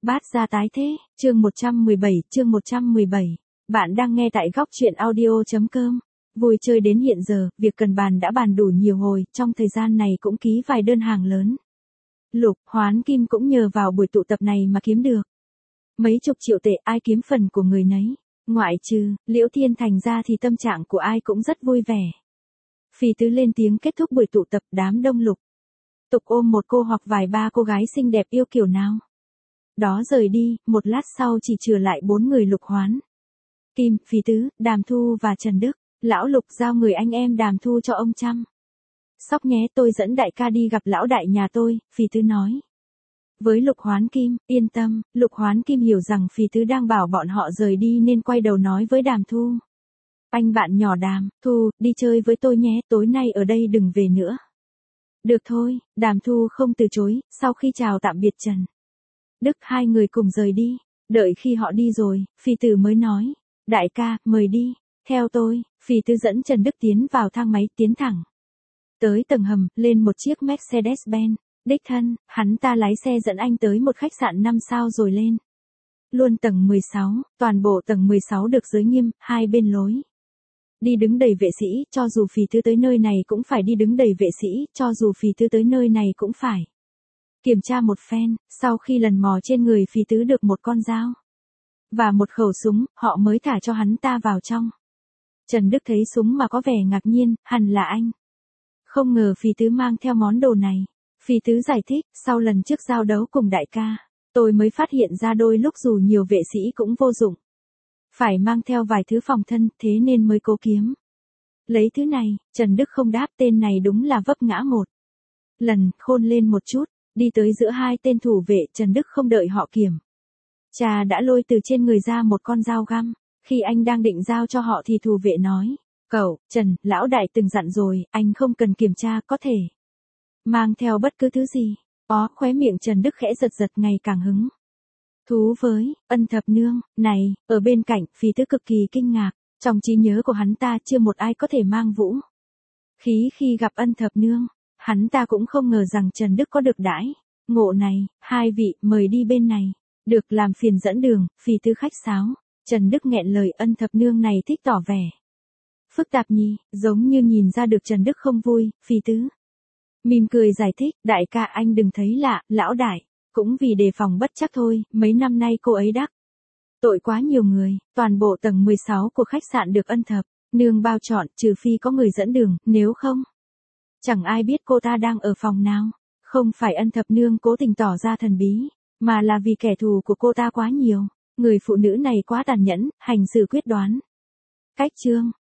Bát gia tái thế, chương 117. Bạn đang nghe tại góc truyện audio.com. Vui chơi đến hiện giờ, việc cần bàn đã bàn đủ nhiều hồi, trong thời gian này cũng ký vài đơn hàng lớn. Lục, Hoán Kim cũng nhờ vào buổi tụ tập này mà kiếm được mấy chục triệu tệ, ai kiếm phần của người nấy. Ngoại trừ Liễu Thiên Thành ra thì tâm trạng của ai cũng rất vui vẻ. Phì Tứ lên tiếng kết thúc buổi tụ tập, đám đông lục tục ôm một cô hoặc vài ba cô gái xinh đẹp yêu kiểu nào đó rời đi, một lát sau chỉ chừa lại 4 người Lục, Hoán Kim, Phì Tứ, Đàm Thu và Trần Đức. Lão Lục giao người anh em Đàm Thu cho ông chăm sóc nhé, tôi dẫn đại ca đi gặp lão đại nhà tôi, Phì Tứ nói với Lục Hoán Kim. Yên tâm, Lục Hoán Kim hiểu rằng Phì Tứ đang bảo bọn họ rời đi nên quay đầu nói với Đàm Thu. Anh bạn nhỏ Đàm Thu, đi chơi với tôi nhé, tối nay ở đây đừng về nữa. Được thôi, Đàm Thu không từ chối. Sau khi chào tạm biệt Trần Đức, hai người cùng rời đi. Đợi khi họ đi rồi, Phì Tứ mới nói, đại ca, mời đi, theo tôi. Phì Tứ dẫn Trần Đức tiến vào thang máy, tiến thẳng tới tầng hầm, lên một chiếc Mercedes-Benz đích thân. Hắn ta lái xe dẫn anh tới một khách sạn 5 sao rồi lên luôn tầng 16. Toàn bộ tầng 16 được giới nghiêm, hai bên lối đi đứng đầy vệ sĩ, cho dù Phì Tứ tới nơi này cũng phải đi đứng đầy vệ sĩ, cho dù Phì Tứ tới nơi này cũng phải kiểm tra một phen. Sau khi lần mò trên người Phì Tứ được một con dao và một khẩu súng, họ mới thả cho hắn ta vào trong. Trần Đức thấy súng mà có vẻ ngạc nhiên, hẳn là anh không ngờ Phì Tứ mang theo món đồ này. Phì Tứ giải thích, sau lần trước giao đấu cùng đại ca, tôi mới phát hiện ra đôi lúc dù nhiều vệ sĩ cũng vô dụng. Phải mang theo vài thứ phòng thân, thế nên mới cố kiếm lấy thứ này. Trần Đức không đáp, tên này đúng là vấp ngã một lần, khôn lên một chút, đi tới giữa hai tên thủ vệ. Trần Đức không đợi họ kiểm tra đã lôi từ trên người ra một con dao găm. Khi anh đang định giao cho họ thì thủ vệ nói, cậu, Trần, lão đại từng dặn rồi, anh không cần kiểm tra, có thể mang theo bất cứ thứ gì. Khóe miệng Trần Đức khẽ giật giật, ngày càng hứng thú với Ân Thập Nương này. Ở bên cạnh, Phì Tứ cực kỳ kinh ngạc. Trong trí nhớ của hắn ta chưa một ai có thể mang vũ khí khi gặp Ân Thập Nương. Hắn ta cũng không ngờ rằng Trần Đức có được đãi ngộ này. Hai vị, mời đi bên này. Được, làm phiền dẫn đường. Phì Tứ khách sáo. Trần Đức nghẹn lời, Ân Thập Nương này thích tỏ vẻ phức tạp nhỉ. Giống như nhìn ra được Trần Đức không vui. Phì Tứ mỉm cười giải thích, đại ca anh đừng thấy lạ, lão đại cũng vì đề phòng bất chắc thôi. Mấy năm nay cô ấy đắc tội quá nhiều người. Toàn bộ tầng 16 của khách sạn được Ân Thập Nương bao trọn, trừ phi có người dẫn đường, nếu không chẳng ai biết cô ta đang ở phòng nào. Không phải Ân Thập Nương cố tình tỏ ra thần bí, mà là vì kẻ thù của cô ta quá nhiều. Người phụ nữ này quá tàn nhẫn, hành xử quyết đoán, cách chương